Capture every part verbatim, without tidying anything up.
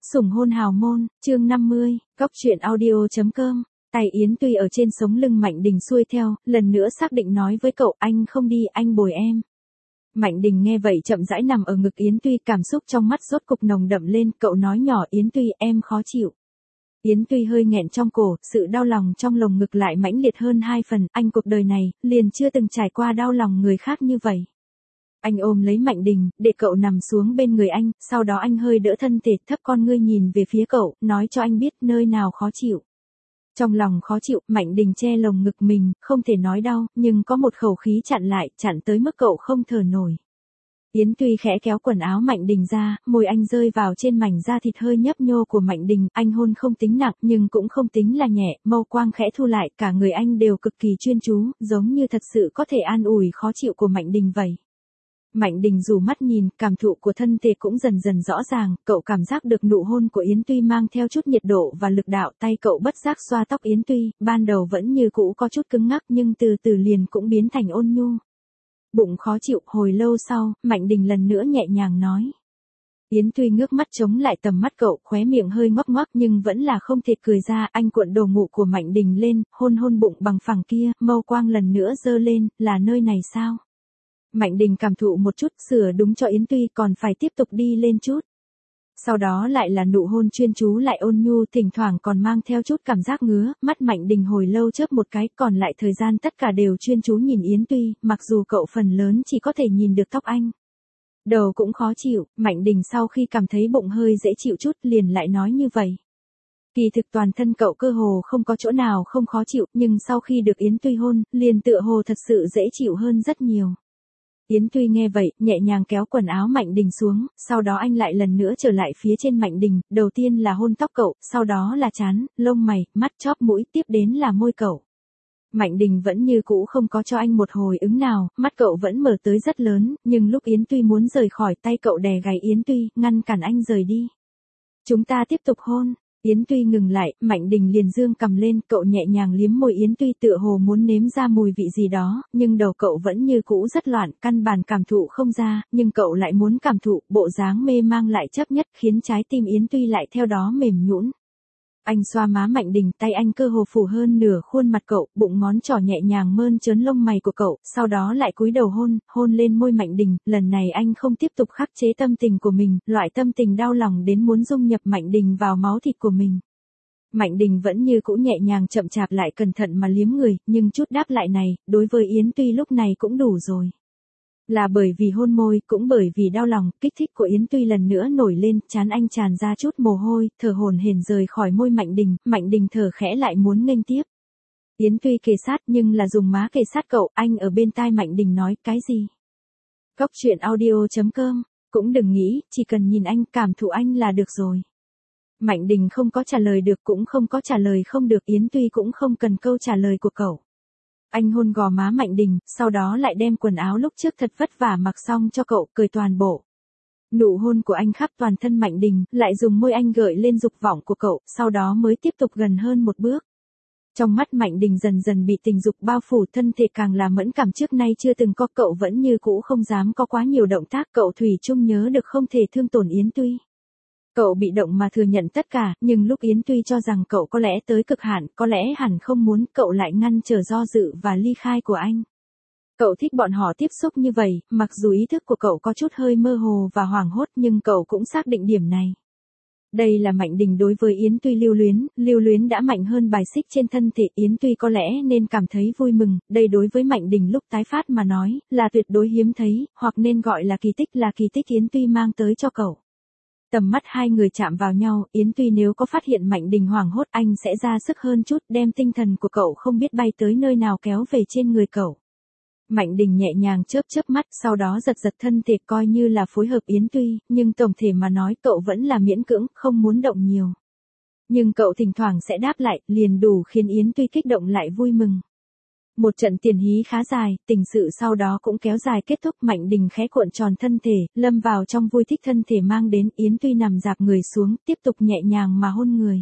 Sủng hôn hào môn, chương năm mươi, góc truyện audio.com. Tay Yến Tuy ở trên sống lưng Mạnh Đình xuôi theo, lần nữa xác định nói với cậu, anh không đi, anh bồi em. Mạnh Đình nghe vậy chậm rãi nằm ở ngực Yến Tuy, cảm xúc trong mắt rốt cục nồng đậm lên, cậu nói nhỏ, Yến Tuy, em khó chịu. Yến Tuy hơi nghẹn trong cổ, sự đau lòng trong lồng ngực lại mãnh liệt hơn hai phần, anh cuộc đời này, liền chưa từng trải qua đau lòng người khác như vậy. Anh ôm lấy Mạnh Đình, để cậu nằm xuống bên người anh, sau đó anh hơi đỡ thân thể thấp con ngươi nhìn về phía cậu, nói cho anh biết nơi nào khó chịu. Trong lòng khó chịu, Mạnh Đình che lồng ngực mình, không thể nói đau, nhưng có một khẩu khí chặn lại, chặn tới mức cậu không thở nổi. Yến Tuy khẽ kéo quần áo Mạnh Đình ra, môi anh rơi vào trên mảnh da thịt hơi nhấp nhô của Mạnh Đình, anh hôn không tính nặng nhưng cũng không tính là nhẹ, mâu quang khẽ thu lại, cả người anh đều cực kỳ chuyên chú, giống như thật sự có thể an ủi khó chịu của Mạnh Đình vậy. Mạnh Đình dù mắt nhìn, cảm thụ của thân thể cũng dần dần rõ ràng, cậu cảm giác được nụ hôn của Yến Tuy mang theo chút nhiệt độ và lực đạo, tay cậu bất giác xoa tóc Yến Tuy, ban đầu vẫn như cũ có chút cứng ngắc nhưng từ từ liền cũng biến thành ôn nhu. Bụng khó chịu, hồi lâu sau, Mạnh Đình lần nữa nhẹ nhàng nói. Yến Tuy ngước mắt chống lại tầm mắt cậu, khóe miệng hơi ngoắc ngoắc nhưng vẫn là không thể cười ra, anh cuộn đầu ngủ của Mạnh Đình lên, hôn hôn bụng bằng phẳng kia, mâu quang lần nữa dơ lên, là nơi này sao? Mạnh Đình cảm thụ một chút, sửa đúng cho Yến Tuy, còn phải tiếp tục đi lên chút. Sau đó lại là nụ hôn chuyên chú lại ôn nhu, thỉnh thoảng còn mang theo chút cảm giác ngứa, mắt Mạnh Đình hồi lâu chớp một cái, còn lại thời gian tất cả đều chuyên chú nhìn Yến Tuy, mặc dù cậu phần lớn chỉ có thể nhìn được tóc anh. Đầu cũng khó chịu, Mạnh Đình sau khi cảm thấy bụng hơi dễ chịu chút liền lại nói như vậy. Kỳ thực toàn thân cậu cơ hồ không có chỗ nào không khó chịu, nhưng sau khi được Yến Tuy hôn, liền tựa hồ thật sự dễ chịu hơn rất nhiều. Yến Tuy nghe vậy, nhẹ nhàng kéo quần áo Mạnh Đình xuống, sau đó anh lại lần nữa trở lại phía trên Mạnh Đình, đầu tiên là hôn tóc cậu, sau đó là trán, lông mày, mắt, chóp mũi, tiếp đến là môi cậu. Mạnh Đình vẫn như cũ không có cho anh một hồi ứng nào, mắt cậu vẫn mở tới rất lớn, nhưng lúc Yến Tuy muốn rời khỏi tay cậu đè gáy Yến Tuy, ngăn cản anh rời đi. Chúng ta tiếp tục hôn. Yến Tuy ngừng lại, Mạnh Đình liền dương cầm lên, cậu nhẹ nhàng liếm môi Yến Tuy tựa hồ muốn nếm ra mùi vị gì đó, nhưng đầu cậu vẫn như cũ rất loạn, căn bản cảm thụ không ra, nhưng cậu lại muốn cảm thụ, bộ dáng mê mang lại chấp nhất khiến trái tim Yến Tuy lại theo đó mềm nhũn. Anh xoa má Mạnh Đình, tay anh cơ hồ phủ hơn nửa khuôn mặt cậu, bụng ngón trỏ nhẹ nhàng mơn trớn lông mày của cậu, sau đó lại cúi đầu hôn, hôn lên môi Mạnh Đình, lần này anh không tiếp tục khắc chế tâm tình của mình, loại tâm tình đau lòng đến muốn dung nhập Mạnh Đình vào máu thịt của mình. Mạnh Đình vẫn như cũ nhẹ nhàng chậm chạp lại cẩn thận mà liếm người, nhưng chút đáp lại này, đối với Yến Tuy lúc này cũng đủ rồi. Là bởi vì hôn môi, cũng bởi vì đau lòng, kích thích của Yến Tuy lần nữa nổi lên, trán anh tràn ra chút mồ hôi, thở hổn hển rời khỏi môi Mạnh Đình, Mạnh Đình thở khẽ lại muốn nghênh tiếp. Yến Tuy kề sát nhưng là dùng má kề sát cậu, anh ở bên tai Mạnh Đình nói, cái gì? Góc truyện audio.com, cũng đừng nghĩ, chỉ cần nhìn anh, cảm thụ anh là được rồi. Mạnh Đình không có trả lời được cũng không có trả lời không được, Yến Tuy cũng không cần câu trả lời của cậu. Anh hôn gò má Mạnh Đình, sau đó lại đem quần áo lúc trước thật vất vả mặc xong cho cậu, cởi toàn bộ. Nụ hôn của anh khắp toàn thân Mạnh Đình, lại dùng môi anh gợi lên dục vọng của cậu, sau đó mới tiếp tục gần hơn một bước. Trong mắt Mạnh Đình dần dần bị tình dục bao phủ, thân thể càng là mẫn cảm trước nay chưa từng có, cậu vẫn như cũ không dám có quá nhiều động tác, cậu thủy chung nhớ được không thể thương tổn Yến Tuy. Cậu bị động mà thừa nhận tất cả, nhưng lúc Yến Tuy cho rằng cậu có lẽ tới cực hạn, có lẽ hẳn không muốn, cậu lại ngăn trở do dự và ly khai của anh. Cậu thích bọn họ tiếp xúc như vậy, mặc dù ý thức của cậu có chút hơi mơ hồ và hoảng hốt nhưng cậu cũng xác định điểm này. Đây là Mạnh Đình đối với Yến Tuy lưu luyến, lưu luyến đã mạnh hơn bài xích trên thân thể, Yến Tuy có lẽ nên cảm thấy vui mừng, đây đối với Mạnh Đình lúc tái phát mà nói, là tuyệt đối hiếm thấy, hoặc nên gọi là kỳ tích, là kỳ tích Yến Tuy mang tới cho cậu. Tầm mắt hai người chạm vào nhau, Yến Tuy nếu có phát hiện Mạnh Đình hoảng hốt anh sẽ ra sức hơn chút, đem tinh thần của cậu không biết bay tới nơi nào kéo về trên người cậu. Mạnh Đình nhẹ nhàng chớp chớp mắt, sau đó giật giật thân thể coi như là phối hợp Yến Tuy, nhưng tổng thể mà nói cậu vẫn là miễn cưỡng, không muốn động nhiều. Nhưng cậu thỉnh thoảng sẽ đáp lại, liền đủ khiến Yến Tuy kích động lại vui mừng. Một trận tiền hí khá dài, tình sự sau đó cũng kéo dài kết thúc, Mạnh Đình khẽ cuộn tròn thân thể, lâm vào trong vui thích thân thể mang đến, Yến Tuy nằm dạp người xuống, tiếp tục nhẹ nhàng mà hôn người.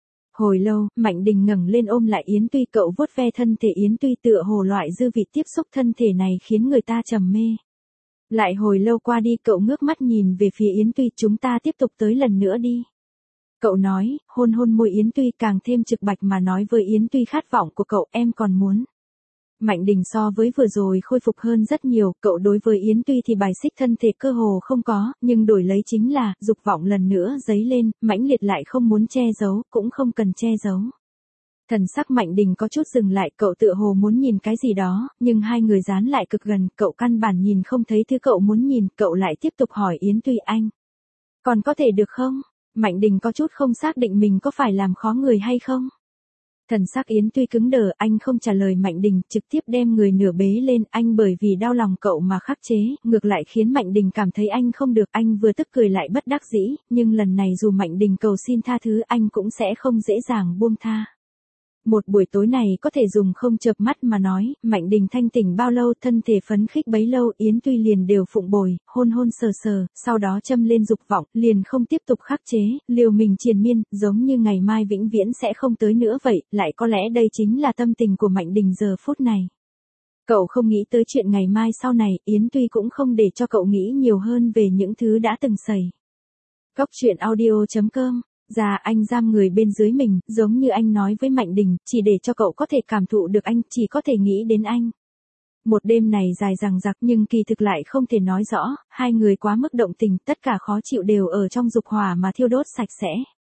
Hồi lâu, Mạnh Đình ngẩng lên ôm lại Yến Tuy, cậu vuốt ve thân thể Yến Tuy tựa hồ loại dư vị tiếp xúc thân thể này khiến người ta trầm mê. Lại hồi lâu qua đi, cậu ngước mắt nhìn về phía Yến Tuy, chúng ta tiếp tục tới lần nữa đi. Cậu nói, hôn hôn môi Yến Tuy, càng thêm trực bạch mà nói với Yến Tuy khát vọng của cậu, em còn muốn. Mạnh Đình so với vừa rồi khôi phục hơn rất nhiều, cậu đối với Yến Tuy thì bài xích thân thể cơ hồ không có, nhưng đổi lấy chính là, dục vọng lần nữa dấy lên, mãnh liệt lại không muốn che giấu, cũng không cần che giấu. Thần sắc Mạnh Đình có chút dừng lại, cậu tựa hồ muốn nhìn cái gì đó, nhưng hai người dán lại cực gần, cậu căn bản nhìn không thấy thứ cậu muốn nhìn, cậu lại tiếp tục hỏi Yến Tuy, anh còn có thể được không? Mạnh Đình có chút không xác định mình có phải làm khó người hay không. Thần sắc Yến Tuy cứng đờ, anh không trả lời Mạnh Đình, trực tiếp đem người nửa bế lên, anh bởi vì đau lòng cậu mà khắc chế, ngược lại khiến Mạnh Đình cảm thấy anh không được, anh vừa tức cười lại bất đắc dĩ, nhưng lần này dù Mạnh Đình cầu xin tha thứ anh cũng sẽ không dễ dàng buông tha. Một buổi tối này có thể dùng không chợp mắt mà nói, Mạnh Đình thanh tỉnh bao lâu, thân thể phấn khích bấy lâu, Yến Tuy liền đều phụng bồi, hôn hôn sờ sờ, sau đó châm lên dục vọng, liền không tiếp tục khắc chế, liều mình triền miên, giống như ngày mai vĩnh viễn sẽ không tới nữa vậy, lại có lẽ đây chính là tâm tình của Mạnh Đình giờ phút này. Cậu không nghĩ tới chuyện ngày mai sau này, Yến Tuy cũng không để cho cậu nghĩ nhiều hơn về những thứ đã từng xảy. Góc truyện audio chấm com. Già anh giam người bên dưới mình, giống như anh nói với Mạnh Đình, chỉ để cho cậu có thể cảm thụ được anh, chỉ có thể nghĩ đến anh. Một đêm này dài dằng dặc nhưng kỳ thực lại không thể nói rõ, hai người quá mức động tình, tất cả khó chịu đều ở trong dục hỏa mà thiêu đốt sạch sẽ.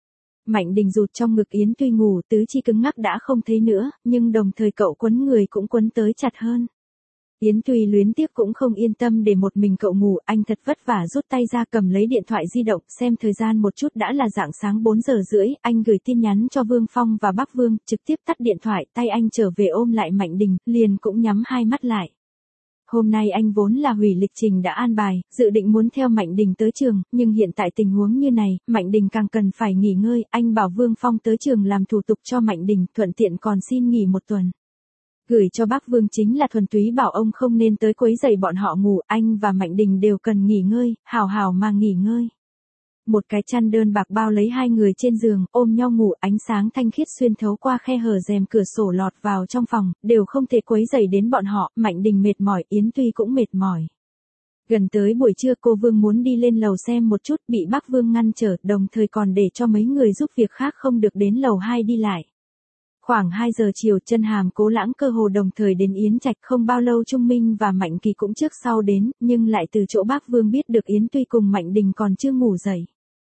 Mạnh Đình rụt trong ngực Yến Tuy ngủ, tứ chi cứng ngắc đã không thấy nữa, nhưng đồng thời cậu quấn người cũng quấn tới chặt hơn. Yến Tuy luyến tiếc cũng không yên tâm để một mình cậu ngủ, anh thật vất vả rút tay ra cầm lấy điện thoại di động, xem thời gian một chút đã là rạng sáng bốn giờ rưỡi, anh gửi tin nhắn cho Vương Phong và Bắc Vương, trực tiếp tắt điện thoại, tay anh trở về ôm lại Mạnh Đình, liền cũng nhắm hai mắt lại. Hôm nay anh vốn là hủy lịch trình đã an bài, dự định muốn theo Mạnh Đình tới trường, nhưng hiện tại tình huống như này, Mạnh Đình càng cần phải nghỉ ngơi, anh bảo Vương Phong tới trường làm thủ tục cho Mạnh Đình, thuận tiện còn xin nghỉ một tuần. Gửi cho bác Vương chính là thuần túy bảo ông không nên tới quấy rầy bọn họ ngủ, anh và Mạnh Đình đều cần nghỉ ngơi, hào hào mà nghỉ ngơi. Một cái chăn đơn bạc bao lấy hai người trên giường, ôm nhau ngủ, ánh sáng thanh khiết xuyên thấu qua khe hở rèm cửa sổ lọt vào trong phòng, đều không thể quấy rầy đến bọn họ, Mạnh Đình mệt mỏi, Yến Tuy cũng mệt mỏi. Gần tới buổi trưa cô Vương muốn đi lên lầu xem một chút, bị bác Vương ngăn trở, đồng thời còn để cho mấy người giúp việc khác không được đến lầu hai đi lại. Khoảng hai giờ chiều, Chân Hàm Cố Lãng cơ hồ đồng thời đến Yến Trạch, không bao lâu Trung Minh và Mạnh Kỳ cũng trước sau đến, nhưng lại từ chỗ bác Vương biết được Yến Tuy cùng Mạnh Đình còn chưa ngủ dậy.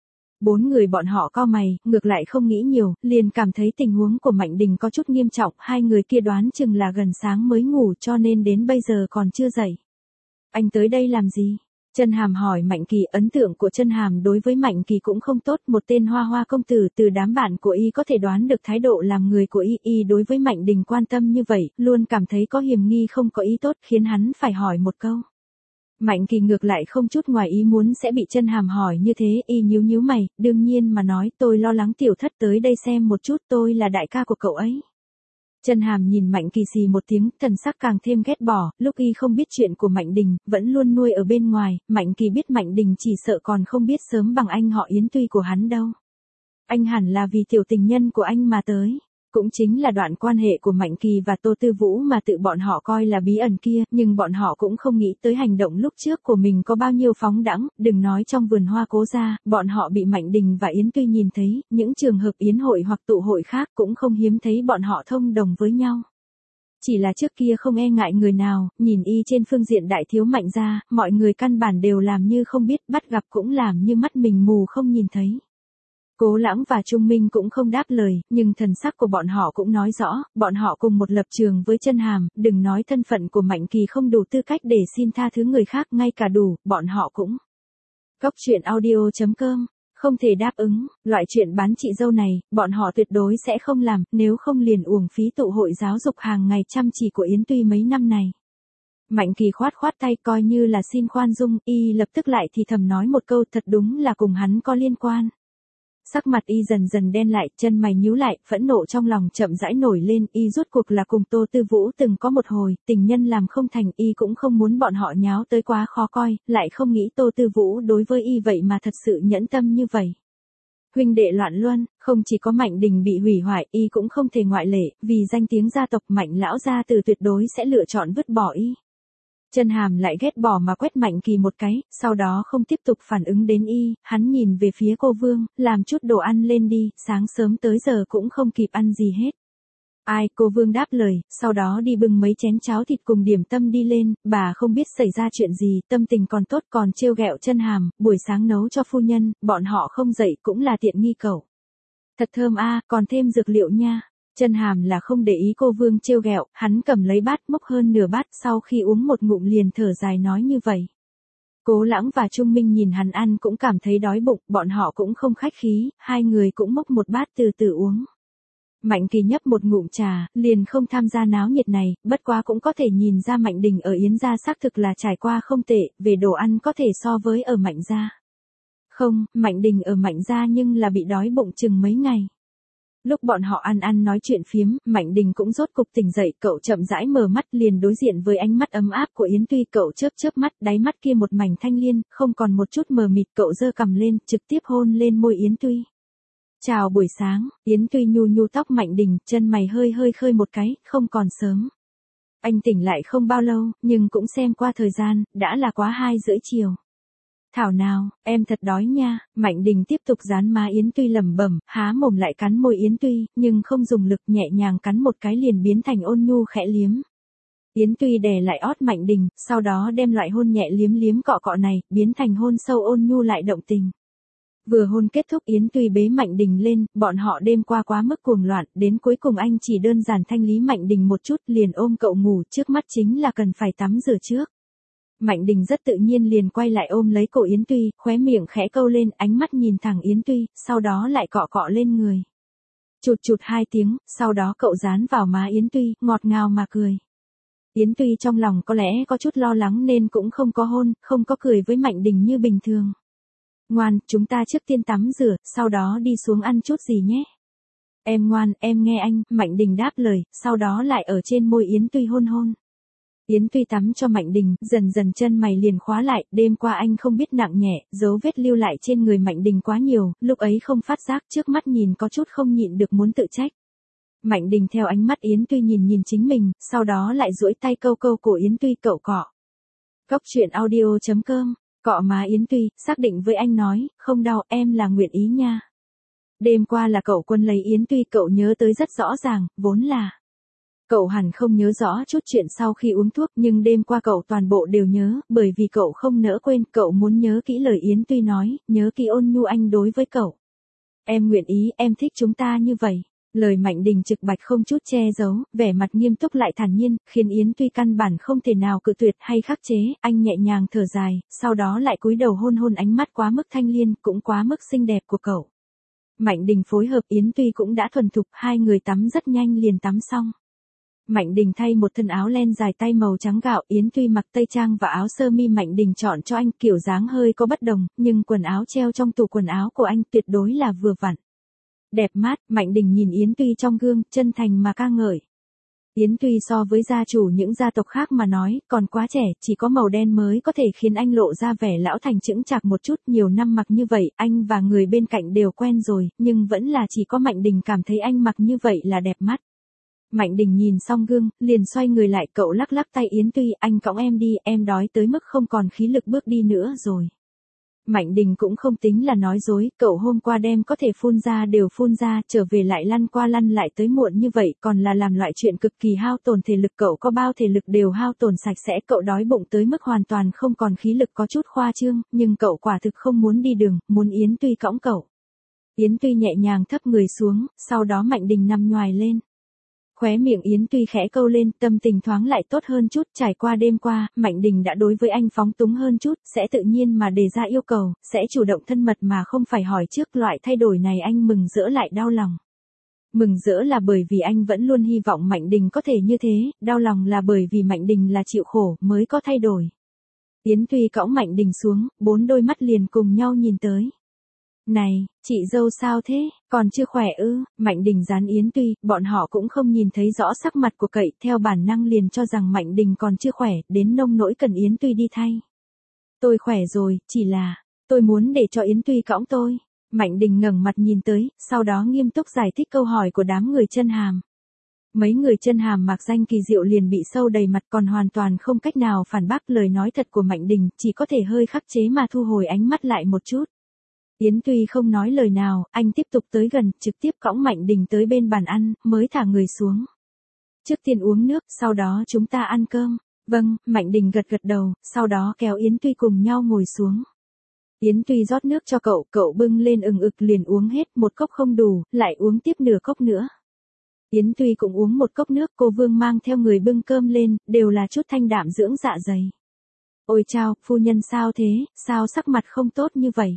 Bốn người bọn họ cau mày, ngược lại không nghĩ nhiều, liền cảm thấy tình huống của Mạnh Đình có chút nghiêm trọng, hai người kia đoán chừng là gần sáng mới ngủ cho nên đến bây giờ còn chưa dậy. Anh tới đây làm gì? Chân Hàm hỏi Mạnh Kỳ, ấn tượng của Chân Hàm đối với Mạnh Kỳ cũng không tốt, một tên hoa hoa công tử, từ đám bạn của y có thể đoán được thái độ làm người của y, y đối với Mạnh Đình quan tâm như vậy, luôn cảm thấy có hiềm nghi không có ý tốt, khiến hắn phải hỏi một câu. Mạnh Kỳ ngược lại không chút ngoài ý muốn sẽ bị Chân Hàm hỏi như thế, y nhíu nhíu mày, đương nhiên mà nói, tôi lo lắng tiểu thất tới đây xem một chút, tôi là đại ca của cậu ấy. Chân Hàm nhìn Mạnh Kỳ xì một tiếng, thần sắc càng thêm ghét bỏ, lúc y không biết chuyện của Mạnh Đình, vẫn luôn nuôi ở bên ngoài, Mạnh Kỳ biết Mạnh Đình chỉ sợ còn không biết sớm bằng anh họ Yến Tuy của hắn đâu. Anh hẳn là vì tiểu tình nhân của anh mà tới. Cũng chính là đoạn quan hệ của Mạnh Kỳ và Tô Tư Vũ mà tự bọn họ coi là bí ẩn kia, nhưng bọn họ cũng không nghĩ tới hành động lúc trước của mình có bao nhiêu phóng đãng, đừng nói trong vườn hoa Cố gia, bọn họ bị Mạnh Đình và Yến Tuy nhìn thấy, những trường hợp yến hội hoặc tụ hội khác cũng không hiếm thấy bọn họ thông đồng với nhau. Chỉ là trước kia không e ngại người nào, nhìn y trên phương diện đại thiếu Mạnh gia, mọi người căn bản đều làm như không biết, bắt gặp cũng làm như mắt mình mù không nhìn thấy. Cố Lãng và Trung Minh cũng không đáp lời, nhưng thần sắc của bọn họ cũng nói rõ, bọn họ cùng một lập trường với Chân Hàm, đừng nói thân phận của Mạnh Kỳ không đủ tư cách để xin tha thứ người khác, ngay cả đủ, bọn họ cũng. Góc truyện audio chấm com, không thể đáp ứng, loại chuyện bán chị dâu này, bọn họ tuyệt đối sẽ không làm, nếu không liền uổng phí tụ hội giáo dục hàng ngày chăm chỉ của Yến Tuy mấy năm này. Mạnh Kỳ khoát khoát tay coi như là xin khoan dung, y lập tức lại thì thầm nói một câu, thật đúng là cùng hắn có liên quan. Sắc mặt y dần dần đen lại, chân mày nhíu lại, phẫn nộ trong lòng chậm rãi nổi lên, y rốt cuộc là cùng Tô Tư Vũ từng có một hồi, tình nhân làm không thành, y cũng không muốn bọn họ nháo tới quá khó coi, lại không nghĩ Tô Tư Vũ đối với y vậy mà thật sự nhẫn tâm như vậy. Huynh đệ loạn luân, không chỉ có Mạnh Đình bị hủy hoại, y cũng không thể ngoại lệ, vì danh tiếng gia tộc Mạnh lão gia từ tuyệt đối sẽ lựa chọn vứt bỏ y. Chân Hàm lại ghét bỏ mà quét Mạnh Kỳ một cái, sau đó không tiếp tục phản ứng đến y, hắn nhìn về phía cô Vương, làm chút đồ ăn lên đi, sáng sớm tới giờ cũng không kịp ăn gì hết. Ai, cô Vương đáp lời, sau đó đi bưng mấy chén cháo thịt cùng điểm tâm đi lên, bà không biết xảy ra chuyện gì, tâm tình còn tốt còn trêu ghẹo Chân Hàm, buổi sáng nấu cho phu nhân, bọn họ không dậy cũng là tiện nghi cậu. Thật thơm a, còn thêm dược liệu nha. Chân Hàm là không để ý cô Vương trêu ghẹo, hắn cầm lấy bát múc hơn nửa bát sau khi uống một ngụm liền thở dài nói như vậy. Cố Lãng và Trung Minh nhìn hắn ăn cũng cảm thấy đói bụng, bọn họ cũng không khách khí, hai người cũng múc một bát từ từ uống. Mạnh Kỳ nhấp một ngụm trà, liền không tham gia náo nhiệt này, bất quá cũng có thể nhìn ra Mạnh Đình ở Yến gia xác thực là trải qua không tệ, về đồ ăn có thể so với ở Mạnh gia. Không, Mạnh Đình ở Mạnh gia nhưng là bị đói bụng chừng mấy ngày. Lúc bọn họ ăn ăn nói chuyện phiếm, Mạnh Đình cũng rốt cục tỉnh dậy, cậu chậm rãi mở mắt liền đối diện với ánh mắt ấm áp của Yến Tuy, cậu chớp chớp mắt, đáy mắt kia một mảnh thanh liên, không còn một chút mờ mịt, cậu giơ cằm lên, trực tiếp hôn lên môi Yến Tuy. Chào buổi sáng, Yến Tuy nhu nhu tóc Mạnh Đình, chân mày hơi hơi khơi một cái, không còn sớm. Anh tỉnh lại không bao lâu, nhưng cũng xem qua thời gian, đã là quá hai rưỡi chiều. Thảo nào, em thật đói nha, Mạnh Đình tiếp tục dán má Yến Tuy lẩm bẩm, há mồm lại cắn môi Yến Tuy, nhưng không dùng lực, nhẹ nhàng cắn một cái liền biến thành ôn nhu khẽ liếm. Yến Tuy đè lại ót Mạnh Đình, sau đó đem loại hôn nhẹ liếm liếm cọ cọ này, biến thành hôn sâu ôn nhu lại động tình. Vừa hôn kết thúc Yến Tuy bế Mạnh Đình lên, bọn họ đêm qua quá mức cuồng loạn, đến cuối cùng anh chỉ đơn giản thanh lý Mạnh Đình một chút liền ôm cậu ngủ, trước mắt chính là cần phải tắm rửa trước. Mạnh Đình rất tự nhiên liền quay lại ôm lấy cổ Yến Tuy, khóe miệng khẽ câu lên, ánh mắt nhìn thẳng Yến Tuy, sau đó lại cọ cọ lên người. Chụt chụt hai tiếng, sau đó cậu dán vào má Yến Tuy, ngọt ngào mà cười. Yến Tuy trong lòng có lẽ có chút lo lắng nên cũng không có hôn, không có cười với Mạnh Đình như bình thường. Ngoan, chúng ta trước tiên tắm rửa, sau đó đi xuống ăn chút gì nhé. Em ngoan, em nghe anh, Mạnh Đình đáp lời, sau đó lại ở trên môi Yến Tuy hôn hôn. Yến Tuy tắm cho Mạnh Đình, dần dần chân mày liền khóa lại, đêm qua anh không biết nặng nhẹ, dấu vết lưu lại trên người Mạnh Đình quá nhiều, lúc ấy không phát giác, trước mắt nhìn có chút không nhịn được muốn tự trách. Mạnh Đình theo ánh mắt Yến Tuy nhìn nhìn chính mình, sau đó lại duỗi tay câu câu cổ Yến Tuy cậu cọ. Cóc truyện audio chấm com, cọ má Yến Tuy, xác định với anh nói, không đau, em là nguyện ý nha. Đêm qua là cậu quân lấy Yến Tuy, cậu nhớ tới rất rõ ràng, vốn là. Cậu hẳn không nhớ rõ chút chuyện sau khi uống thuốc, nhưng đêm qua cậu toàn bộ đều nhớ, bởi vì cậu không nỡ quên, cậu muốn nhớ kỹ lời Yến Tuy nói, nhớ kỹ ôn nhu anh đối với cậu. Em nguyện ý, em thích chúng ta như vậy. Lời Mạnh Đình trực bạch không chút che giấu, vẻ mặt nghiêm túc lại thản nhiên, khiến Yến Tuy căn bản không thể nào cự tuyệt hay khắc chế, anh nhẹ nhàng thở dài, sau đó lại cúi đầu hôn hôn ánh mắt quá mức thanh liên, cũng quá mức xinh đẹp của cậu. Mạnh Đình phối hợp Yến Tuy cũng đã thuần thục, hai người tắm rất nhanh liền tắm xong. Mạnh Đình thay một thân áo len dài tay màu trắng gạo, Yến Tuy mặc tây trang và áo sơ mi Mạnh Đình chọn cho anh, kiểu dáng hơi có bất đồng, nhưng quần áo treo trong tủ quần áo của anh tuyệt đối là vừa vặn. Đẹp mát, Mạnh Đình nhìn Yến Tuy trong gương, chân thành mà ca ngợi. Yến Tuy so với gia chủ những gia tộc khác mà nói, còn quá trẻ, chỉ có màu đen mới có thể khiến anh lộ ra vẻ lão thành chững chạc một chút, nhiều năm mặc như vậy, anh và người bên cạnh đều quen rồi, nhưng vẫn là chỉ có Mạnh Đình cảm thấy anh mặc như vậy là đẹp mắt. Mạnh Đình nhìn xong gương, liền xoay người lại, cậu lắc lắc tay Yến Tuy, anh cõng em đi, em đói tới mức không còn khí lực bước đi nữa rồi. Mạnh Đình cũng không tính là nói dối, cậu hôm qua đem có thể phun ra đều phun ra, trở về lại lăn qua lăn lại tới muộn như vậy, còn là làm loại chuyện cực kỳ hao tổn thể lực, cậu có bao thể lực đều hao tổn sạch sẽ, cậu đói bụng tới mức hoàn toàn không còn khí lực, có chút khoa trương, nhưng cậu quả thực không muốn đi đường, muốn Yến Tuy cõng cậu. Yến Tuy nhẹ nhàng thấp người xuống, sau đó Mạnh Đình nằm nhoài lên. Khóe miệng Yến Tuy khẽ câu lên, tâm tình thoáng lại tốt hơn chút, trải qua đêm qua, Mạnh Đình đã đối với anh phóng túng hơn chút, sẽ tự nhiên mà đề ra yêu cầu, sẽ chủ động thân mật mà không phải hỏi trước, loại thay đổi này anh mừng rỡ lại đau lòng. Mừng rỡ là bởi vì anh vẫn luôn hy vọng Mạnh Đình có thể như thế, đau lòng là bởi vì Mạnh Đình là chịu khổ mới có thay đổi. Yến Tuy cõng Mạnh Đình xuống, bốn đôi mắt liền cùng nhau nhìn tới. Này, chị dâu sao thế, còn chưa khỏe ư? Mạnh Đình dán Yến Tuy, bọn họ cũng không nhìn thấy rõ sắc mặt của cậy, theo bản năng liền cho rằng Mạnh Đình còn chưa khỏe, đến nông nỗi cần Yến Tuy đi thay. Tôi khỏe rồi, chỉ là, tôi muốn để cho Yến Tuy cõng tôi. Mạnh Đình ngẩng mặt nhìn tới, sau đó nghiêm túc giải thích câu hỏi của đám người Chân Hàm. Mấy người chân hàm mạc danh kỳ diệu liền bị sâu đầy mặt, còn hoàn toàn không cách nào phản bác lời nói thật của Mạnh Đình, chỉ có thể hơi khắc chế mà thu hồi ánh mắt lại một chút. Yến Tuy không nói lời nào, anh tiếp tục tới gần, trực tiếp cõng Mạnh Đình tới bên bàn ăn, mới thả người xuống. Trước tiên uống nước, sau đó chúng ta ăn cơm. Vâng, Mạnh Đình gật gật đầu, sau đó kéo Yến Tuy cùng nhau ngồi xuống. Yến Tuy rót nước cho cậu, cậu bưng lên ừng ực liền uống hết, một cốc không đủ, lại uống tiếp nửa cốc nữa. Yến Tuy cũng uống một cốc nước, cô Vương mang theo người bưng cơm lên, đều là chút thanh đạm dưỡng dạ dày. Ôi chao, phu nhân sao thế, sao sắc mặt không tốt như vậy?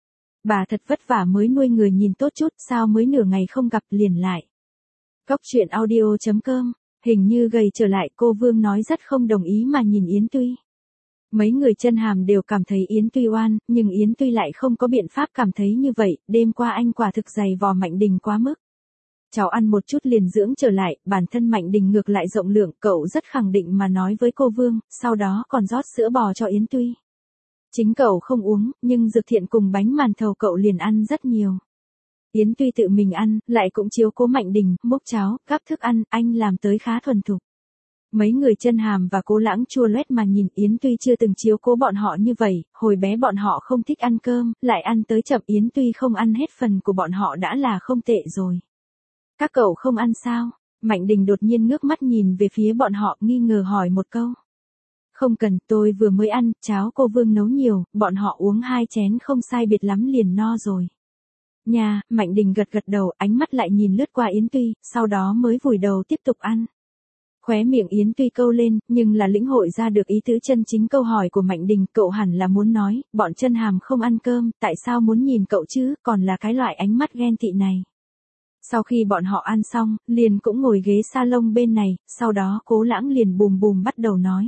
Bà thật vất vả mới nuôi người nhìn tốt chút, sao mới nửa ngày không gặp liền lại. Cóc truyện audio chấm com, hình như gầy trở lại, cô Vương nói rất không đồng ý mà nhìn Yến Tuy. Mấy người chân hàm đều cảm thấy Yến Tuy oan, nhưng Yến Tuy lại không có biện pháp cảm thấy như vậy, đêm qua anh quả thực dày vò Mạnh Đình quá mức. Cháu ăn một chút liền dưỡng trở lại, bản thân Mạnh Đình ngược lại rộng lượng, cậu rất khẳng định mà nói với cô Vương, sau đó còn rót sữa bò cho Yến Tuy. Chính cậu không uống, nhưng Dược Thiện cùng bánh màn thầu cậu liền ăn rất nhiều. Yến Tuy tự mình ăn, lại cũng chiếu cố Mạnh Đình, múc cháo, gắp thức ăn, anh làm tới khá thuần thục. Mấy người chân hàm và Cố Lãng chua loét mà nhìn, Yến Tuy chưa từng chiếu cố bọn họ như vậy, hồi bé bọn họ không thích ăn cơm, lại ăn tới chậm, Yến Tuy không ăn hết phần của bọn họ đã là không tệ rồi. Các cậu không ăn sao? Mạnh Đình đột nhiên ngước mắt nhìn về phía bọn họ, nghi ngờ hỏi một câu. Không cần, tôi vừa mới ăn, cháo cô Vương nấu nhiều, bọn họ uống hai chén không sai biệt lắm liền no rồi. Nhà, Mạnh Đình gật gật đầu, ánh mắt lại nhìn lướt qua Yến Tuy, sau đó mới vùi đầu tiếp tục ăn. Khóe miệng Yến Tuy câu lên, nhưng là lĩnh hội ra được ý tứ chân chính câu hỏi của Mạnh Đình, cậu hẳn là muốn nói, bọn chân hàm không ăn cơm, tại sao muốn nhìn cậu chứ, còn là cái loại ánh mắt ghen tị này. Sau khi bọn họ ăn xong, liền cũng ngồi ghế salon bên này, sau đó Cố Lãng liền bùm bùm bắt đầu nói.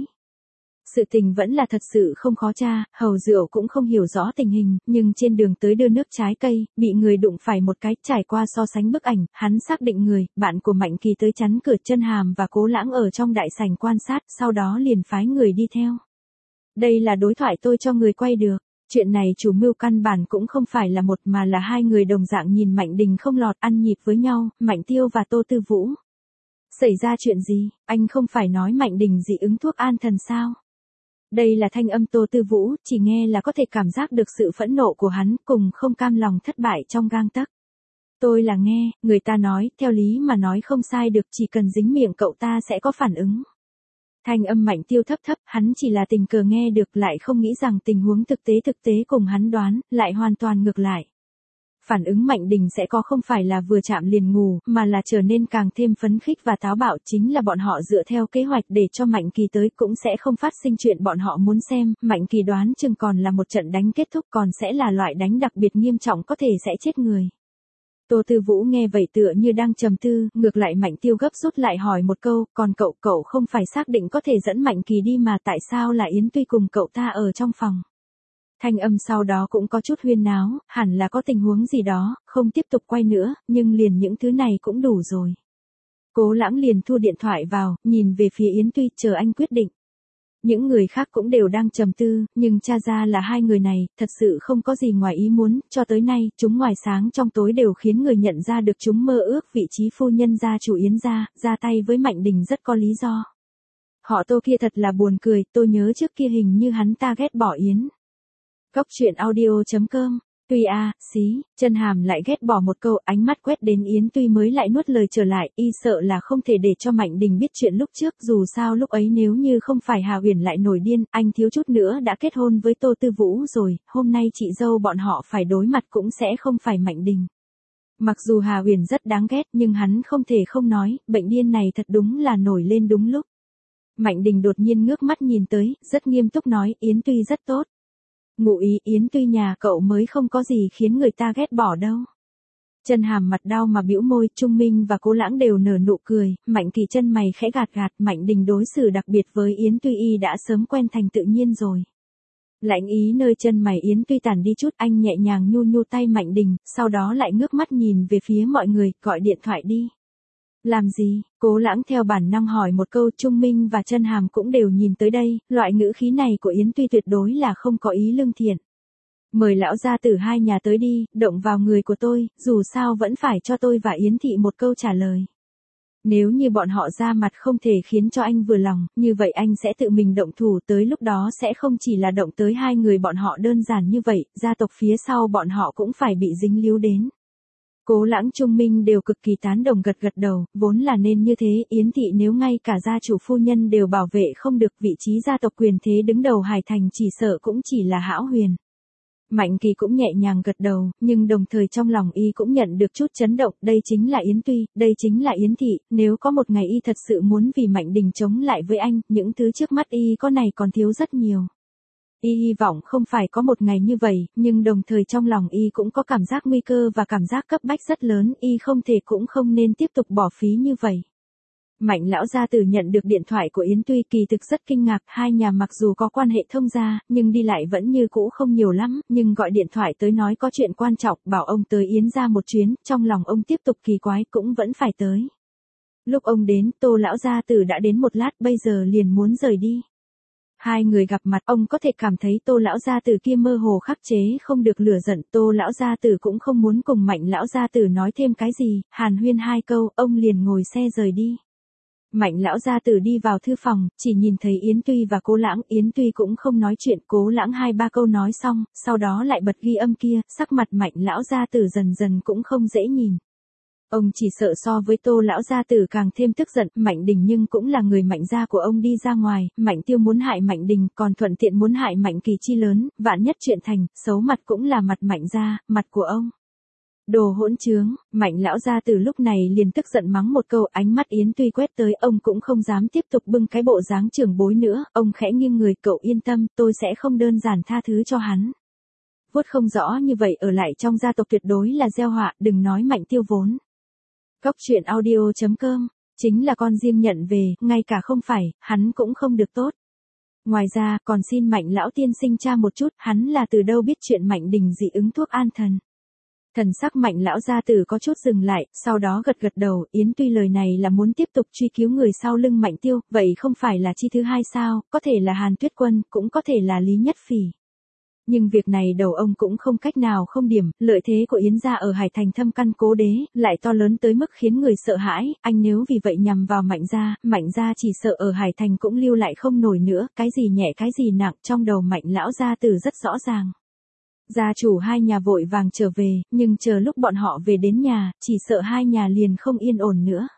Sự tình vẫn là thật sự không khó tra, Hầu Diệu cũng không hiểu rõ tình hình, nhưng trên đường tới đưa nước trái cây, bị người đụng phải một cái, trải qua so sánh bức ảnh, hắn xác định người, bạn của Mạnh Kỳ tới chắn cửa, chân hàm và Cố Lãng ở trong đại sảnh quan sát, sau đó liền phái người đi theo. Đây là đối thoại tôi cho người quay được. Chuyện này chủ mưu căn bản cũng không phải là một mà là hai người đồng dạng nhìn Mạnh Đình không lọt, ăn nhịp với nhau, Mạnh Tiêu và Tô Tư Vũ. Xảy ra chuyện gì, anh không phải nói Mạnh Đình dị ứng thuốc an thần sao? Đây là thanh âm Tô Tư Vũ, chỉ nghe là có thể cảm giác được sự phẫn nộ của hắn, cùng không cam lòng thất bại trong gang tấc. Tôi là nghe, người ta nói, theo lý mà nói không sai được, chỉ cần dính miệng cậu ta sẽ có phản ứng. Thanh âm Mạnh Tiêu thấp thấp, hắn chỉ là tình cờ nghe được, lại không nghĩ rằng tình huống thực tế thực tế cùng hắn đoán, lại hoàn toàn ngược lại. Phản ứng Mạnh Đình sẽ có không phải là vừa chạm liền ngủ, mà là trở nên càng thêm phấn khích và táo bạo, chính là bọn họ dựa theo kế hoạch để cho Mạnh Kỳ tới cũng sẽ không phát sinh chuyện bọn họ muốn xem, Mạnh Kỳ đoán chừng còn là một trận đánh kết thúc, còn sẽ là loại đánh đặc biệt nghiêm trọng, có thể sẽ chết người. Tô Tư Vũ nghe vậy tựa như đang trầm tư, ngược lại Mạnh Tiêu gấp rút lại hỏi một câu, còn cậu, cậu không phải xác định có thể dẫn Mạnh Kỳ đi mà tại sao là Yến Tuy cùng cậu ta ở trong phòng. Thanh âm sau đó cũng có chút huyên náo, hẳn là có tình huống gì đó, không tiếp tục quay nữa, nhưng liền những thứ này cũng đủ rồi. Cố Lãng liền thu điện thoại vào, nhìn về phía Yến Tuy, chờ anh quyết định. Những người khác cũng đều đang trầm tư, nhưng tra ra là hai người này, thật sự không có gì ngoài ý muốn, cho tới nay, chúng ngoài sáng trong tối đều khiến người nhận ra được chúng mơ ước vị trí phu nhân gia chủ Yến gia, ra tay với Mạnh Đình rất có lý do. Họ Tô kia thật là buồn cười, tôi nhớ trước kia hình như hắn ta ghét bỏ Yến. Cóc truyện audio chấm com, Tuy a, à, xí, chân hàm lại ghét bỏ một câu, ánh mắt quét đến Yến Tuy mới lại nuốt lời trở lại, y sợ là không thể để cho Mạnh Đình biết chuyện lúc trước, dù sao lúc ấy nếu như không phải Hà Huyền lại nổi điên, anh thiếu chút nữa đã kết hôn với Tô Tư Vũ rồi, hôm nay chị dâu bọn họ phải đối mặt cũng sẽ không phải Mạnh Đình. Mặc dù Hà Huyền rất đáng ghét nhưng hắn không thể không nói, bệnh điên này thật đúng là nổi lên đúng lúc. Mạnh Đình đột nhiên ngước mắt nhìn tới, rất nghiêm túc nói, Yến Tuy rất tốt. Ngụ ý Yến Tuy nhà cậu mới không có gì khiến người ta ghét bỏ đâu. Chân hàm mặt đau mà bĩu môi, Trung Minh và Cố Lãng đều nở nụ cười, Mạnh Kỳ chân mày khẽ gạt gạt, Mạnh Đình đối xử đặc biệt với Yến Tuy y đã sớm quen thành tự nhiên rồi. Lãnh ý nơi chân mày Yến Tuy tản đi chút, anh nhẹ nhàng nhu nhu tay Mạnh Đình, sau đó lại ngước mắt nhìn về phía mọi người, gọi điện thoại đi. Làm gì? Cố Lãng theo bản năng hỏi một câu, Trung Minh và chân hàm cũng đều nhìn tới đây, loại ngữ khí này của Yến Tuy tuyệt đối là không có ý lương thiện. Mời lão gia tử hai nhà tới đi, động vào người của tôi, dù sao vẫn phải cho tôi và Yến Thị một câu trả lời. Nếu như bọn họ ra mặt không thể khiến cho anh vừa lòng, như vậy anh sẽ tự mình động thủ, tới lúc đó sẽ không chỉ là động tới hai người bọn họ đơn giản như vậy, gia tộc phía sau bọn họ cũng phải bị dính líu đến. Cố Lãng Trung Minh đều cực kỳ tán đồng gật gật đầu, vốn là nên như thế, Yến thị nếu ngay cả gia chủ phu nhân đều bảo vệ không được vị trí gia tộc quyền thế đứng đầu Hải Thành chỉ sợ cũng chỉ là Hão Huyền. Mạnh Kỳ cũng nhẹ nhàng gật đầu, nhưng đồng thời trong lòng y cũng nhận được chút chấn động, đây chính là Yến Tuy, đây chính là Yến thị, nếu có một ngày y thật sự muốn vì Mạnh Đình chống lại với anh, những thứ trước mắt y có này còn thiếu rất nhiều. Y hy vọng không phải có một ngày như vậy, nhưng đồng thời trong lòng y cũng có cảm giác nguy cơ và cảm giác cấp bách rất lớn, y không thể cũng không nên tiếp tục bỏ phí như vậy. Mạnh lão gia tử nhận được điện thoại của Yến Tuy kỳ thực rất kinh ngạc, hai nhà mặc dù có quan hệ thông gia, nhưng đi lại vẫn như cũ không nhiều lắm, nhưng gọi điện thoại tới nói có chuyện quan trọng, bảo ông tới Yến gia một chuyến, trong lòng ông tiếp tục kỳ quái cũng vẫn phải tới. Lúc ông đến, Tô lão gia tử đã đến một lát, bây giờ liền muốn rời đi. Hai người gặp mặt, ông có thể cảm thấy Tô lão gia tử kia mơ hồ khắc chế không được lửa giận, Tô lão gia tử cũng không muốn cùng Mạnh lão gia tử nói thêm cái gì, hàn huyên hai câu, ông liền ngồi xe rời đi. Mạnh lão gia tử đi vào thư phòng, chỉ nhìn thấy Yến Tuy và Cố Lãng, Yến Tuy cũng không nói chuyện, Cố Lãng hai ba câu nói xong, sau đó lại bật ghi âm kia, sắc mặt Mạnh lão gia tử dần dần cũng không dễ nhìn. Ông chỉ sợ so với Tô lão gia tử càng thêm tức giận, Mạnh Đình nhưng cũng là người Mạnh gia của ông đi ra ngoài, Mạnh Tiêu muốn hại Mạnh Đình, còn thuận tiện muốn hại Mạnh Kỳ chi lớn, vạn nhất chuyện thành, xấu mặt cũng là mặt Mạnh gia, mặt của ông. Đồ hỗn trướng, Mạnh lão gia tử lúc này liền tức giận mắng một câu, ánh mắt Yến Tuy quét tới, ông cũng không dám tiếp tục bưng cái bộ dáng trưởng bối nữa, ông khẽ nghiêng người, cậu yên tâm, tôi sẽ không đơn giản tha thứ cho hắn. Vuốt không rõ như vậy ở lại trong gia tộc tuyệt đối là gieo họa, đừng nói Mạnh Tiêu vốn. Cóc truyện audio chấm com, chính là con riêng nhận về, ngay cả không phải, hắn cũng không được tốt. Ngoài ra, còn xin Mạnh lão tiên sinh tra một chút, hắn là từ đâu biết chuyện Mạnh Đình dị ứng thuốc an thần. Thần sắc Mạnh lão gia tử có chút dừng lại, sau đó gật gật đầu, Yến Tuy lời này là muốn tiếp tục truy cứu người sau lưng Mạnh Tiêu, vậy không phải là chi thứ hai sao, có thể là Hàn Tuyết Quân, cũng có thể là Lý Nhất Phỉ. Nhưng việc này đầu ông cũng không cách nào không điểm, lợi thế của Yến gia ở Hải Thành thâm căn cố đế, lại to lớn tới mức khiến người sợ hãi, anh nếu vì vậy nhằm vào Mạnh gia, Mạnh gia chỉ sợ ở Hải Thành cũng lưu lại không nổi nữa, cái gì nhẹ cái gì nặng, trong đầu Mạnh lão gia tử rất rõ ràng. Gia chủ hai nhà vội vàng trở về, nhưng chờ lúc bọn họ về đến nhà, chỉ sợ hai nhà liền không yên ổn nữa.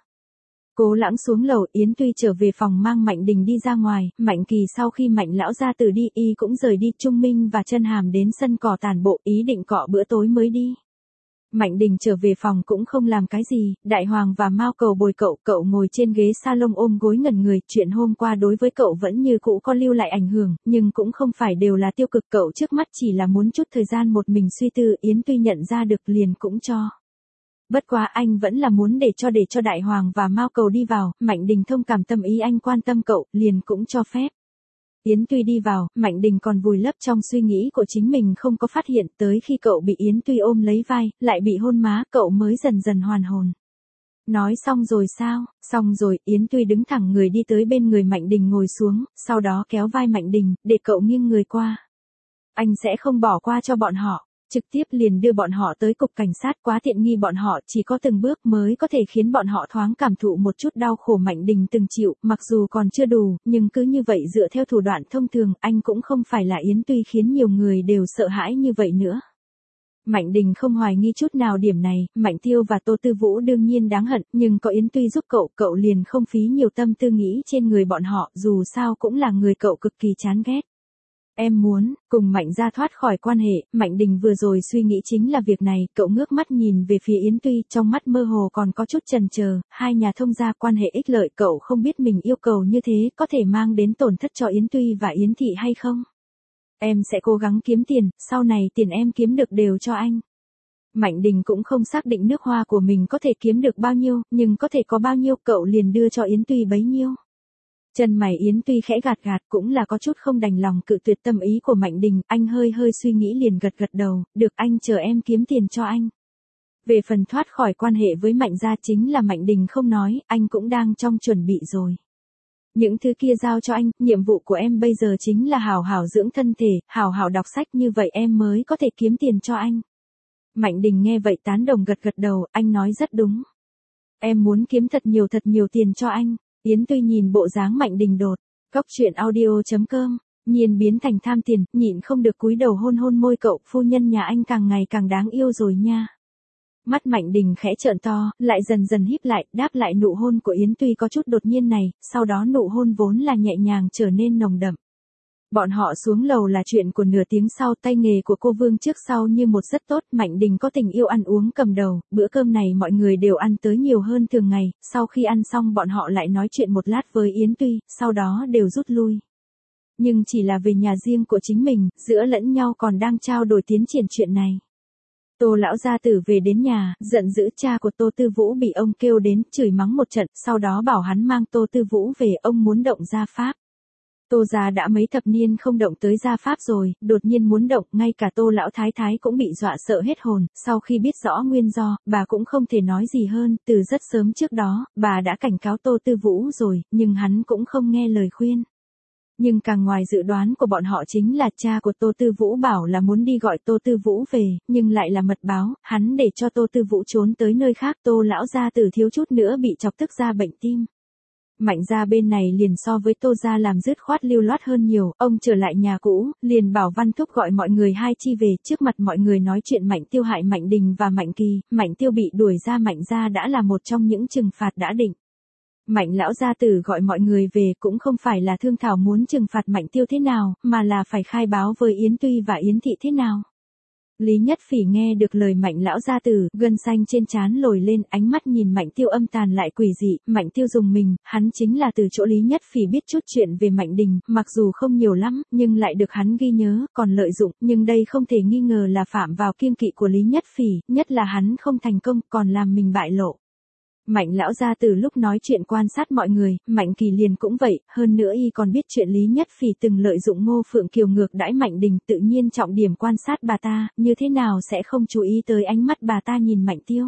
Cố Lãng xuống lầu, Yến Tuy trở về phòng mang Mạnh Đình đi ra ngoài, Mạnh Kỳ sau khi Mạnh lão gia tử đi, y cũng rời đi, Trung Minh và Chân Hàm đến sân cỏ tàn bộ, ý định cọ bữa tối mới đi. Mạnh Đình trở về phòng cũng không làm cái gì, Đại Hoàng và Mao Cầu bồi cậu, cậu ngồi trên ghế salon ôm gối ngẩn người, chuyện hôm qua đối với cậu vẫn như cũ có lưu lại ảnh hưởng, nhưng cũng không phải đều là tiêu cực, cậu trước mắt chỉ là muốn chút thời gian một mình suy tư, Yến Tuy nhận ra được liền cũng cho. Bất quá anh vẫn là muốn để cho để cho Đại Hoàng và Mao Cầu đi vào, Mạnh Đình thông cảm tâm ý anh quan tâm cậu, liền cũng cho phép. Yến Tuy đi vào, Mạnh Đình còn vùi lấp trong suy nghĩ của chính mình không có phát hiện, tới khi cậu bị Yến Tuy ôm lấy vai, lại bị hôn má, cậu mới dần dần hoàn hồn. Nói xong rồi sao? Xong rồi, Yến Tuy đứng thẳng người đi tới bên người Mạnh Đình ngồi xuống, sau đó kéo vai Mạnh Đình, để cậu nghiêng người qua. Anh sẽ không bỏ qua cho bọn họ. Trực tiếp liền đưa bọn họ tới cục cảnh sát, quá tiện nghi bọn họ, chỉ có từng bước mới có thể khiến bọn họ thoáng cảm thụ một chút đau khổ Mạnh Đình từng chịu, mặc dù còn chưa đủ, nhưng cứ như vậy dựa theo thủ đoạn thông thường, anh cũng không phải là Yến Tuy khiến nhiều người đều sợ hãi như vậy nữa. Mạnh Đình không hoài nghi chút nào điểm này, Mạnh Tiêu và Tô Tư Vũ đương nhiên đáng hận, nhưng có Yến Tuy giúp cậu, cậu liền không phí nhiều tâm tư nghĩ trên người bọn họ, dù sao cũng là người cậu cực kỳ chán ghét. Em muốn, cùng Mạnh gia thoát khỏi quan hệ, Mạnh Đình vừa rồi suy nghĩ chính là việc này, cậu ngước mắt nhìn về phía Yến Tuy, trong mắt mơ hồ còn có chút chần chờ, hai nhà thông gia quan hệ ích lợi, cậu không biết mình yêu cầu như thế có thể mang đến tổn thất cho Yến Tuy và Yến Thị hay không? Em sẽ cố gắng kiếm tiền, sau này tiền em kiếm được đều cho anh. Mạnh Đình cũng không xác định nước hoa của mình có thể kiếm được bao nhiêu, nhưng có thể có bao nhiêu cậu liền đưa cho Yến Tuy bấy nhiêu. Chân mày Yến Tuy khẽ gạt gạt cũng là có chút không đành lòng cự tuyệt tâm ý của Mạnh Đình, anh hơi hơi suy nghĩ liền gật gật đầu, được anh chờ em kiếm tiền cho anh. Về phần thoát khỏi quan hệ với Mạnh gia chính là Mạnh Đình không nói, anh cũng đang trong chuẩn bị rồi. Những thứ kia giao cho anh, nhiệm vụ của em bây giờ chính là hào hào dưỡng thân thể, hào hào đọc sách, như vậy em mới có thể kiếm tiền cho anh. Mạnh Đình nghe vậy tán đồng gật gật đầu, anh nói rất đúng. Em muốn kiếm thật nhiều thật nhiều tiền cho anh. Yến Tuy nhìn bộ dáng Mạnh Đình đột. Cóc truyện audio chấm com. Nhiên biến thành tham tiền, nhịn không được cúi đầu hôn hôn môi cậu, phu nhân nhà anh càng ngày càng đáng yêu rồi nha. Mắt Mạnh Đình khẽ trợn to, lại dần dần híp lại, đáp lại nụ hôn của Yến Tuy có chút đột nhiên này, sau đó nụ hôn vốn là nhẹ nhàng trở nên nồng đậm. Bọn họ xuống lầu là chuyện của nửa tiếng sau, tay nghề của cô Vương trước sau như một rất tốt, Mạnh Đình có tình yêu ăn uống cầm đầu, bữa cơm này mọi người đều ăn tới nhiều hơn thường ngày, sau khi ăn xong bọn họ lại nói chuyện một lát với Yến Tuy, sau đó đều rút lui. Nhưng chỉ là về nhà riêng của chính mình, giữa lẫn nhau còn đang trao đổi tiến triển chuyện này. Tô lão gia tử về đến nhà, giận dữ, cha của Tô Tư Vũ bị ông kêu đến, chửi mắng một trận, sau đó bảo hắn mang Tô Tư Vũ về, ông muốn động gia pháp. Tô gia đã mấy thập niên không động tới gia pháp rồi, đột nhiên muốn động, ngay cả Tô lão thái thái cũng bị dọa sợ hết hồn, sau khi biết rõ nguyên do, bà cũng không thể nói gì hơn, từ rất sớm trước đó, bà đã cảnh cáo Tô Tư Vũ rồi, nhưng hắn cũng không nghe lời khuyên. Nhưng càng ngoài dự đoán của bọn họ chính là cha của Tô Tư Vũ bảo là muốn đi gọi Tô Tư Vũ về, nhưng lại là mật báo, hắn để cho Tô Tư Vũ trốn tới nơi khác, Tô lão gia tử thiếu chút nữa bị chọc tức ra bệnh tim. Mạnh gia bên này liền so với Tô gia làm dứt khoát lưu loát hơn nhiều, ông trở lại nhà cũ, liền bảo Văn Thúc gọi mọi người hai chi về, trước mặt mọi người nói chuyện Mạnh Tiêu hại Mạnh Đình và Mạnh Kỳ, Mạnh Tiêu bị đuổi ra Mạnh gia đã là một trong những trừng phạt đã định. Mạnh lão gia tử gọi mọi người về cũng không phải là thương thảo muốn trừng phạt Mạnh Tiêu thế nào, mà là phải khai báo với Yến Tuy và Yến Thị thế nào. Lý Nhất Phỉ nghe được lời Mạnh lão gia tử, gân xanh trên trán lồi lên, ánh mắt nhìn Mạnh Tiêu âm tàn lại quỷ dị, Mạnh Tiêu dùng mình, hắn chính là từ chỗ Lý Nhất Phỉ biết chút chuyện về Mạnh Đình, mặc dù không nhiều lắm, nhưng lại được hắn ghi nhớ, còn lợi dụng, nhưng đây không thể nghi ngờ là phạm vào kiêng kỵ của Lý Nhất Phỉ, nhất là hắn không thành công, còn làm mình bại lộ. Mạnh lão gia từ lúc nói chuyện quan sát mọi người, Mạnh Kỳ liền cũng vậy, hơn nữa y còn biết chuyện Lý Nhất Phỉ từng lợi dụng Ngô Phượng Kiều ngược đãi Mạnh Đình, tự nhiên trọng điểm quan sát bà ta, như thế nào sẽ không chú ý tới ánh mắt bà ta nhìn Mạnh Tiêu.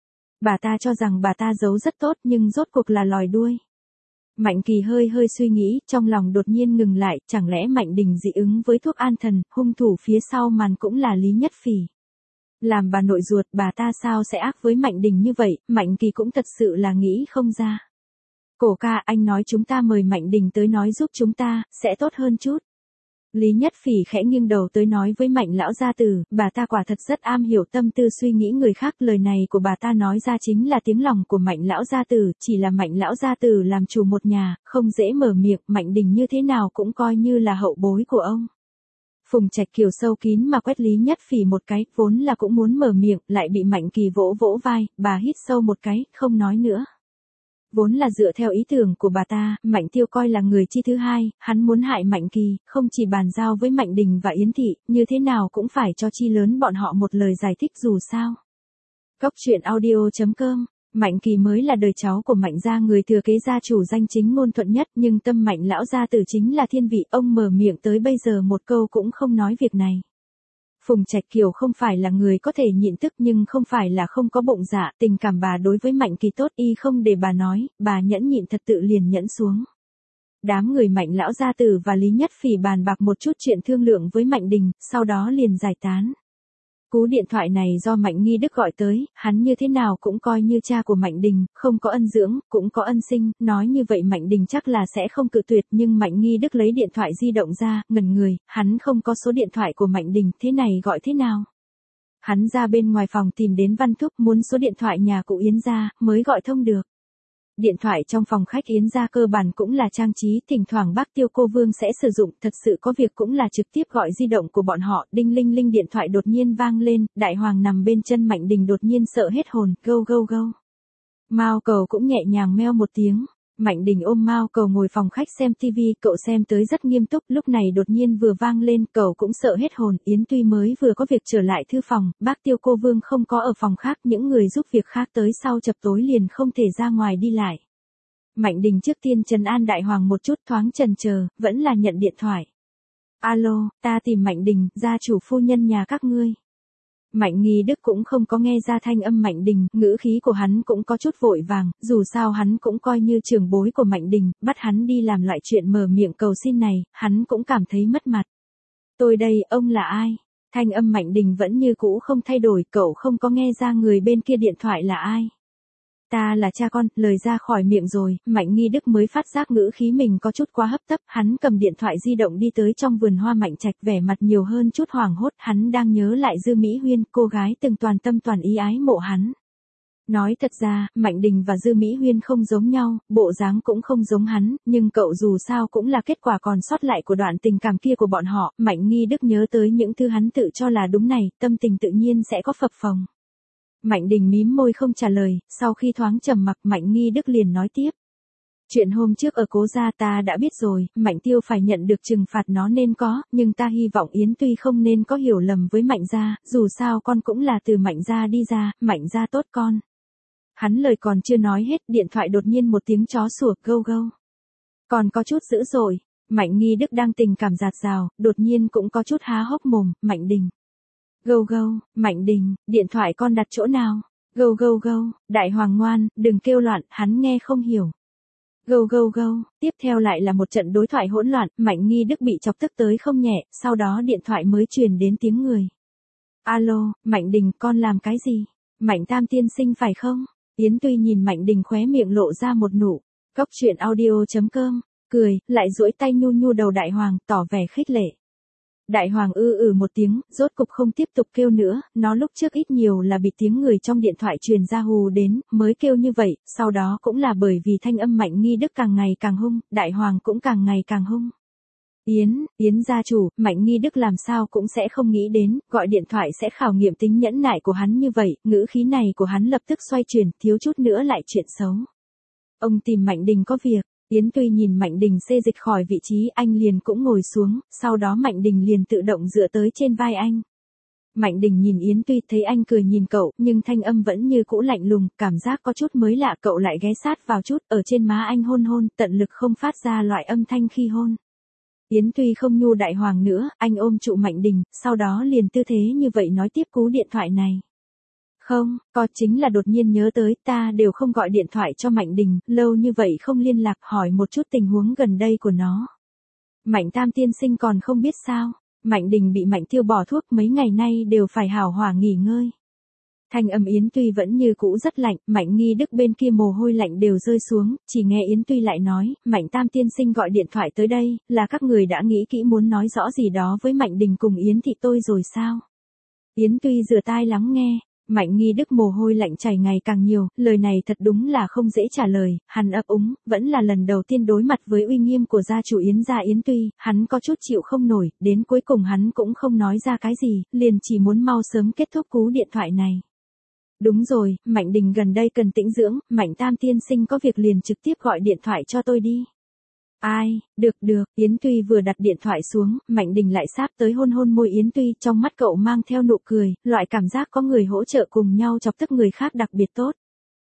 Bà ta cho rằng bà ta giấu rất tốt nhưng rốt cuộc là lòi đuôi. Mạnh Kỳ hơi hơi suy nghĩ, trong lòng đột nhiên ngừng lại, chẳng lẽ Mạnh Đình dị ứng với thuốc an thần, hung thủ phía sau màn cũng là Lý Nhất Phỉ. Làm bà nội ruột, bà ta sao sẽ ác với Mạnh Đình như vậy, Mạnh Kỳ cũng thật sự là nghĩ không ra. Cổ ca, anh nói chúng ta mời Mạnh Đình tới nói giúp chúng ta, sẽ tốt hơn chút. Lý Nhất Phỉ khẽ nghiêng đầu tới nói với Mạnh lão gia tử, bà ta quả thật rất am hiểu tâm tư suy nghĩ người khác, lời này của bà ta nói ra chính là tiếng lòng của Mạnh lão gia tử, chỉ là Mạnh lão gia tử làm chủ một nhà, không dễ mở miệng, Mạnh Đình như thế nào cũng coi như là hậu bối của ông. Phùng Trạch Kiều sâu kín mà quét Lý Nhất Phỉ một cái, vốn là cũng muốn mở miệng, lại bị Mạnh Kỳ vỗ vỗ vai, bà hít sâu một cái, không nói nữa. Vốn là dựa theo ý tưởng của bà ta, Mạnh Tiêu coi là người chi thứ hai, hắn muốn hại Mạnh Kỳ, không chỉ bàn giao với Mạnh Đình và Yến Thị, như thế nào cũng phải cho chi lớn bọn họ một lời giải thích dù sao. Cóc truyện audio chấm com. Mạnh Kỳ mới là đời cháu của Mạnh gia, người thừa kế gia chủ danh chính ngôn thuận nhất, nhưng tâm Mạnh lão gia tử chính là thiên vị, ông mở miệng tới bây giờ một câu cũng không nói việc này. Phùng Trạch Kiều không phải là người có thể nhịn tức nhưng không phải là không có bụng dạ, tình cảm bà đối với Mạnh Kỳ tốt y không để bà nói, bà nhẫn nhịn thật tự liền nhẫn xuống. Đám người Mạnh lão gia tử và Lý Nhất Phỉ bàn bạc một chút chuyện thương lượng với Mạnh Đình, sau đó liền giải tán. Cú điện thoại này do Mạnh Nghi Đức gọi tới, hắn như thế nào cũng coi như cha của Mạnh Đình, không có ân dưỡng, cũng có ân sinh, nói như vậy Mạnh Đình chắc là sẽ không cự tuyệt, nhưng Mạnh Nghi Đức lấy điện thoại di động ra, ngẩn người, hắn không có số điện thoại của Mạnh Đình, thế này gọi thế nào? Hắn ra bên ngoài phòng tìm đến Văn Thúc muốn số điện thoại nhà cụ Yến gia, mới gọi thông được. Điện thoại trong phòng khách Yến gia cơ bản cũng là trang trí, thỉnh thoảng bác Tiêu cô Vương sẽ sử dụng, thật sự có việc cũng là trực tiếp gọi di động của bọn họ, đinh linh linh điện thoại đột nhiên vang lên, đại hoàng nằm bên chân Mạnh Đình đột nhiên sợ hết hồn, gâu gâu gâu. Mao Cầu cũng nhẹ nhàng meo một tiếng. Mạnh Đình ôm Mao Cầu ngồi phòng khách xem tivi, cậu xem tới rất nghiêm túc, lúc này đột nhiên vừa vang lên, cậu cũng sợ hết hồn, Yến Tuy mới vừa có việc trở lại thư phòng, bác Tiêu cô Vương không có ở phòng khác, những người giúp việc khác tới sau chập tối liền không thể ra ngoài đi lại. Mạnh Đình trước tiên trấn an đại hoàng một chút, thoáng chần chờ, vẫn là nhận điện thoại. Alo, ta tìm Mạnh Đình, gia chủ phu nhân nhà các ngươi. Mạnh Nghi Đức cũng không có nghe ra thanh âm Mạnh Đình, ngữ khí của hắn cũng có chút vội vàng, dù sao hắn cũng coi như trưởng bối của Mạnh Đình, bắt hắn đi làm loại chuyện mở miệng cầu xin này, hắn cũng cảm thấy mất mặt. Tôi đây, ông là ai? Thanh âm Mạnh Đình vẫn như cũ không thay đổi, cậu không có nghe ra người bên kia điện thoại là ai. Ta là cha con, lời ra khỏi miệng rồi, Mạnh Nghi Đức mới phát giác ngữ khí mình có chút quá hấp tấp, hắn cầm điện thoại di động đi tới trong vườn hoa Mạnh Trạch, vẻ mặt nhiều hơn chút hoảng hốt, hắn đang nhớ lại Dư Mỹ Huyên, cô gái từng toàn tâm toàn ý ái mộ hắn. Nói thật ra, Mạnh Đình và Dư Mỹ Huyên không giống nhau, bộ dáng cũng không giống hắn, nhưng cậu dù sao cũng là kết quả còn sót lại của đoạn tình cảm kia của bọn họ, Mạnh Nghi Đức nhớ tới những thứ hắn tự cho là đúng này, tâm tình tự nhiên sẽ có phập phồng. Mạnh Đình mím môi không trả lời, sau khi thoáng trầm mặc Mạnh Nghi Đức liền nói tiếp. Chuyện hôm trước ở Cố gia ta đã biết rồi, Mạnh Tiêu phải nhận được trừng phạt nó nên có, nhưng ta hy vọng Yến Tuy không nên có hiểu lầm với Mạnh gia, dù sao con cũng là từ Mạnh gia đi ra, Mạnh gia tốt con. Hắn lời còn chưa nói hết, điện thoại đột nhiên một tiếng chó sủa gâu gâu. Còn có chút dữ dội, Mạnh Nghi Đức đang tình cảm dạt dào, đột nhiên cũng có chút há hốc mồm, Mạnh Đình. Gâu gâu, Mạnh Đình, điện thoại con đặt chỗ nào? Gâu gâu gâu, đại hoàng ngoan, đừng kêu loạn, hắn nghe không hiểu. Gâu gâu gâu, tiếp theo lại là một trận đối thoại hỗn loạn, Mạnh Nghi Đức bị chọc tức tới không nhẹ, sau đó điện thoại mới truyền đến tiếng người. Alo, Mạnh Đình, con làm cái gì? Mạnh Tam tiên sinh phải không? Yến Tuy nhìn Mạnh Đình khóe miệng lộ ra một nụ. Cóc truyện audio chấm com, cười, lại duỗi tay nhu nhu đầu đại hoàng, tỏ vẻ khích lệ. Đại hoàng ư ừ một tiếng, rốt cục không tiếp tục kêu nữa, nó lúc trước ít nhiều là bị tiếng người trong điện thoại truyền ra hù đến, mới kêu như vậy, sau đó cũng là bởi vì thanh âm Mạnh Nghi Đức càng ngày càng hung, đại hoàng cũng càng ngày càng hung. Yến, Yến gia chủ, Mạnh Nghi Đức làm sao cũng sẽ không nghĩ đến, gọi điện thoại sẽ khảo nghiệm tính nhẫn nại của hắn như vậy, ngữ khí này của hắn lập tức xoay chuyển, thiếu chút nữa lại chuyện xấu. Ông tìm Mạnh Đình có việc. Yến Tuy nhìn Mạnh Đình xê dịch khỏi vị trí, anh liền cũng ngồi xuống, sau đó Mạnh Đình liền tự động dựa tới trên vai anh. Mạnh Đình nhìn Yến Tuy, thấy anh cười nhìn cậu, nhưng thanh âm vẫn như cũ lạnh lùng, cảm giác có chút mới lạ, cậu lại ghé sát vào chút, ở trên má anh hôn hôn, tận lực không phát ra loại âm thanh khi hôn. Yến Tuy không nhu đại hoàng nữa, anh ôm trụ Mạnh Đình, sau đó liền tư thế như vậy nói tiếp cú điện thoại này. Không, có chính là đột nhiên nhớ tới, ta đều không gọi điện thoại cho Mạnh Đình, lâu như vậy không liên lạc, hỏi một chút tình huống gần đây của nó. Mạnh Tam tiên sinh còn không biết sao, Mạnh Đình bị Mạnh Tiêu bỏ thuốc mấy ngày nay đều phải hào hỏa nghỉ ngơi. Thanh âm Yến Tuy vẫn như cũ rất lạnh, Mạnh Nghi Đức bên kia mồ hôi lạnh đều rơi xuống, chỉ nghe Yến Tuy lại nói, Mạnh Tam tiên sinh gọi điện thoại tới đây, là các người đã nghĩ kỹ muốn nói rõ gì đó với Mạnh Đình cùng Yến thị tôi rồi sao? Yến Tuy rửa tai lắng nghe. Mạnh Nghi Đức mồ hôi lạnh chảy ngày càng nhiều, lời này thật đúng là không dễ trả lời, hắn ấp úng, vẫn là lần đầu tiên đối mặt với uy nghiêm của gia chủ Yến gia Yến Tuy, hắn có chút chịu không nổi, đến cuối cùng hắn cũng không nói ra cái gì, liền chỉ muốn mau sớm kết thúc cú điện thoại này. Đúng rồi, Mạnh Đình gần đây cần tĩnh dưỡng, Mạnh Tam tiên sinh có việc liền trực tiếp gọi điện thoại cho tôi đi. Ai, được được, Yến Tuy vừa đặt điện thoại xuống, Mạnh Đình lại sáp tới hôn hôn môi Yến Tuy, trong mắt cậu mang theo nụ cười, loại cảm giác có người hỗ trợ cùng nhau chọc tức người khác đặc biệt tốt.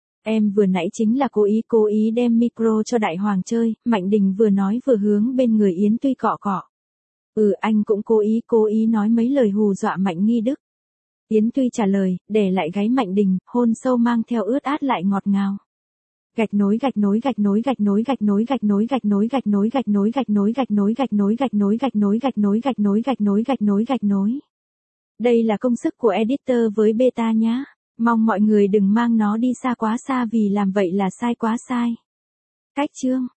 Em vừa nãy chính là cố ý cố ý đem micro cho đại hoàng chơi, Mạnh Đình vừa nói vừa hướng bên người Yến Tuy cọ cọ. Ừ, anh cũng cố ý cố ý nói mấy lời hù dọa Mạnh Nghi Đức. Yến Tuy trả lời, để lại gáy Mạnh Đình, hôn sâu mang theo ướt át lại ngọt ngào. Gạch nối gạch nối gạch nối gạch nối gạch nối gạch nối gạch nối gạch nối gạch nối gạch nối gạch nối gạch nối gạch nối gạch nối gạch nối gạch nối gạch nối gạch nối gạch nối. Đây là công sức của editor với beta nhá. Mong mọi người đừng mang nó đi xa quá xa vì làm vậy là sai quá sai. Cách chương